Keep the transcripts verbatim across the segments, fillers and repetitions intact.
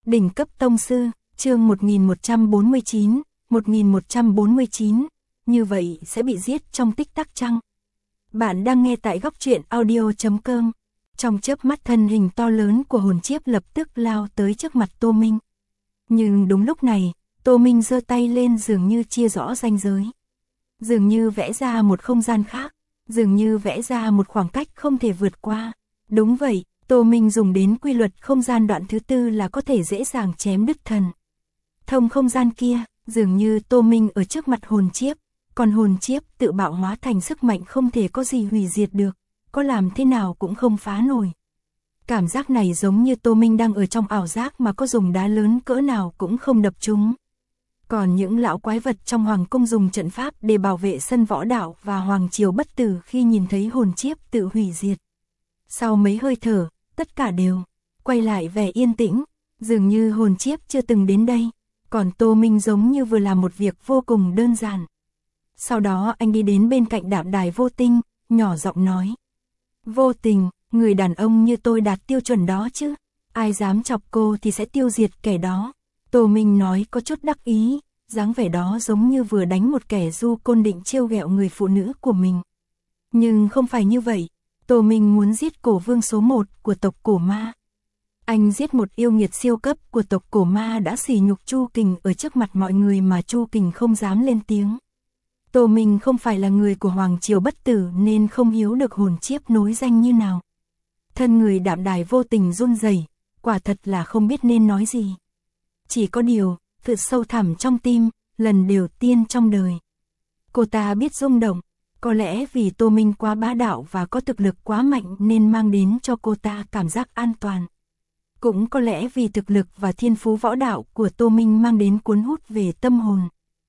Đỉnh cấp tông sư, chương một nghìn một trăm bốn mươi chín, một nghìn một trăm bốn mươi chín, như vậy sẽ bị giết trong tích tắc chăng? Bạn đang nghe tại góc truyện audio chấm com. Trong chớp mắt thân hình to lớn của hồn chiếp lập tức lao tới trước mặt Tô Minh. Nhưng đúng lúc này, Tô Minh giơ tay lên dường như chia rõ ranh giới. Dường như vẽ ra một không gian khác, dường như vẽ ra một khoảng cách không thể vượt qua. Đúng vậy, Tô Minh dùng đến quy luật không gian đoạn thứ tư là có thể dễ dàng chém đứt thần. Thông không gian kia, dường như Tô Minh ở trước mặt hồn chiếp, còn hồn chiếp tự bạo hóa thành sức mạnh không thể có gì hủy diệt được, có làm thế nào cũng không phá nổi. Cảm giác này giống như Tô Minh đang ở trong ảo giác mà có dùng đá lớn cỡ nào cũng không đập trúng. Còn những lão quái vật trong hoàng cung dùng trận pháp để bảo vệ sân võ đạo và hoàng triều bất tử khi nhìn thấy hồn chiếp tự hủy diệt. Sau mấy hơi thở, tất cả đều quay lại vẻ yên tĩnh, dường như hồn chiếp chưa từng đến đây, còn Tô Minh giống như vừa làm một việc vô cùng đơn giản. Sau đó anh đi đến bên cạnh Đạm Đài Vô Tinh, nhỏ giọng nói: "Vô Tình, người đàn ông như tôi đạt tiêu chuẩn đó chứ, ai dám chọc cô thì sẽ tiêu diệt kẻ đó." Tô Minh nói có chút đắc ý, dáng vẻ đó giống như vừa đánh một kẻ du côn định trêu ghẹo người phụ nữ của mình. Nhưng không phải như vậy, Tô Minh muốn giết cổ vương số một của tộc Cổ Ma. Anh giết một yêu nghiệt siêu cấp của tộc Cổ Ma đã sỉ nhục Chu Kình ở trước mặt mọi người mà Chu Kình không dám lên tiếng. Tô Minh không phải là người của hoàng triều bất tử nên không hiểu được hồn chiếp nối danh như nào. Thân người Đạm Đài Vô Tình run rẩy, quả thật là không biết nên nói gì. Chỉ có điều, từ sâu thẳm trong tim, lần đầu tiên trong đời, cô ta biết rung động. Có lẽ vì Tô Minh quá bá đạo và có thực lực quá mạnh nên mang đến cho cô ta cảm giác an toàn. Cũng có lẽ vì thực lực và thiên phú võ đạo của Tô Minh mang đến cuốn hút về tâm hồn.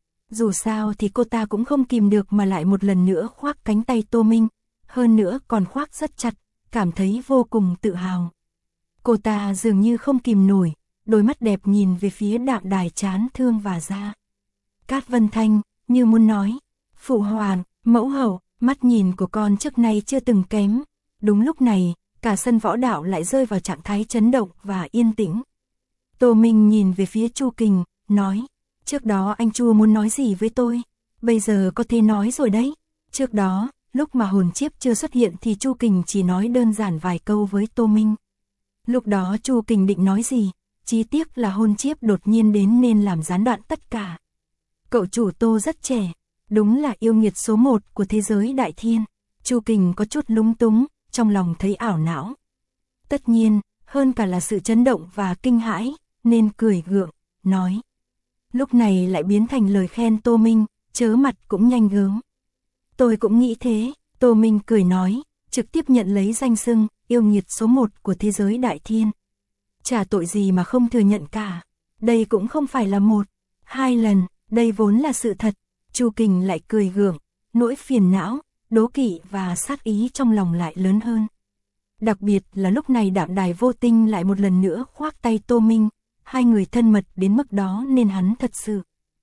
Dù sao thì cô ta cũng không kìm được mà lại một lần nữa khoác cánh tay Tô Minh, hơn nữa còn khoác rất chặt, cảm thấy vô cùng tự hào. Cô ta dường như không kìm nổi, đôi mắt đẹp nhìn về phía Đạm Đài chán thương và ra. Cát Vân Thanh, như muốn nói: "Phụ hoàng, mẫu hậu, mắt nhìn của con trước nay chưa từng kém." Đúng lúc này, cả sân võ đạo lại rơi vào trạng thái chấn động và yên tĩnh. Tô Minh nhìn về phía Chu Kình, nói: "Trước đó anh Chu muốn nói gì với tôi, bây giờ có thể nói rồi đấy." Trước đó, lúc mà hồn chiếp chưa xuất hiện thì Chu Kình chỉ nói đơn giản vài câu với Tô Minh. Lúc đó Chu Kình định nói gì, chỉ tiếc là hồn chiếp đột nhiên đến nên làm gián đoạn tất cả. "Cậu chủ Tô rất trẻ, đúng là yêu nghiệt số một của thế giới đại thiên." Chu Kình có chút lúng túng, trong lòng thấy ảo não. Tất nhiên, hơn cả là sự chấn động và kinh hãi, nên cười gượng, nói. Lúc này lại biến thành lời khen Tô Minh, chớ mặt cũng nhanh gớm. "Tôi cũng nghĩ thế." Tô Minh cười nói, trực tiếp nhận lấy danh xưng yêu nghiệt số một của thế giới đại thiên. Chả tội gì mà không thừa nhận cả. Đây cũng không phải là một, hai lần, đây vốn là sự thật. Chu Kình lại cười gượng, nỗi phiền não, đố kỵ và sát ý trong lòng lại lớn hơn. Đặc biệt là lúc này Đạm Đài Vô Tinh lại một lần nữa khoác tay Tô Minh, hai người thân mật đến mức đó nên hắn thật sự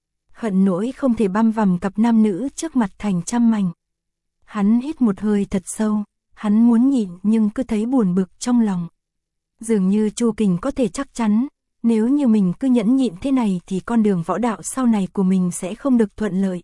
hận nỗi không thể băm vằm cặp nam nữ trước mặt thành trăm mảnh. Hắn hít một hơi thật sâu, hắn muốn nhịn nhưng cứ thấy buồn bực trong lòng. Dường như Chu Kình có thể chắc chắn, nếu như mình cứ nhẫn nhịn thế này thì con đường võ đạo sau này của mình sẽ không được thuận lợi.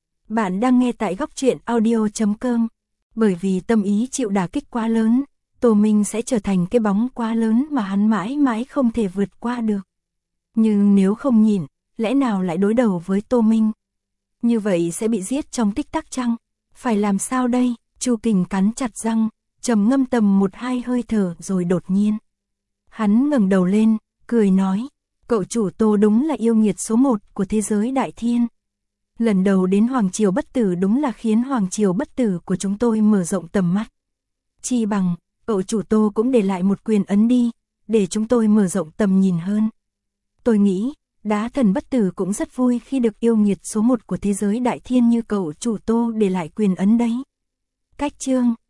Bạn đang nghe tại góc truyện audio chấm com. Bởi vì tâm ý chịu đả kích quá lớn, Tô Minh sẽ trở thành cái bóng quá lớn mà hắn mãi mãi không thể vượt qua được. Nhưng nếu không nhịn, lẽ nào lại đối đầu với Tô Minh? Như vậy sẽ bị giết trong tích tắc chăng? Phải làm sao đây? Chu Kình cắn chặt răng, trầm ngâm tầm một hai hơi thở rồi đột nhiên. Hắn ngẩng đầu lên, cười nói, cậu chủ Tô đúng là yêu nghiệt số một của thế giới đại thiên. Lần đầu đến Hoàng Triều Bất Tử đúng là khiến Hoàng Triều Bất Tử của chúng tôi mở rộng tầm mắt. Chi bằng, cậu chủ Tô cũng để lại một quyền ấn đi, để chúng tôi mở rộng tầm nhìn hơn. Tôi nghĩ, Đá Thần Bất Tử cũng rất vui khi được yêu nghiệt số một của thế giới đại thiên như cậu chủ Tô để lại quyền ấn đấy. Cách chương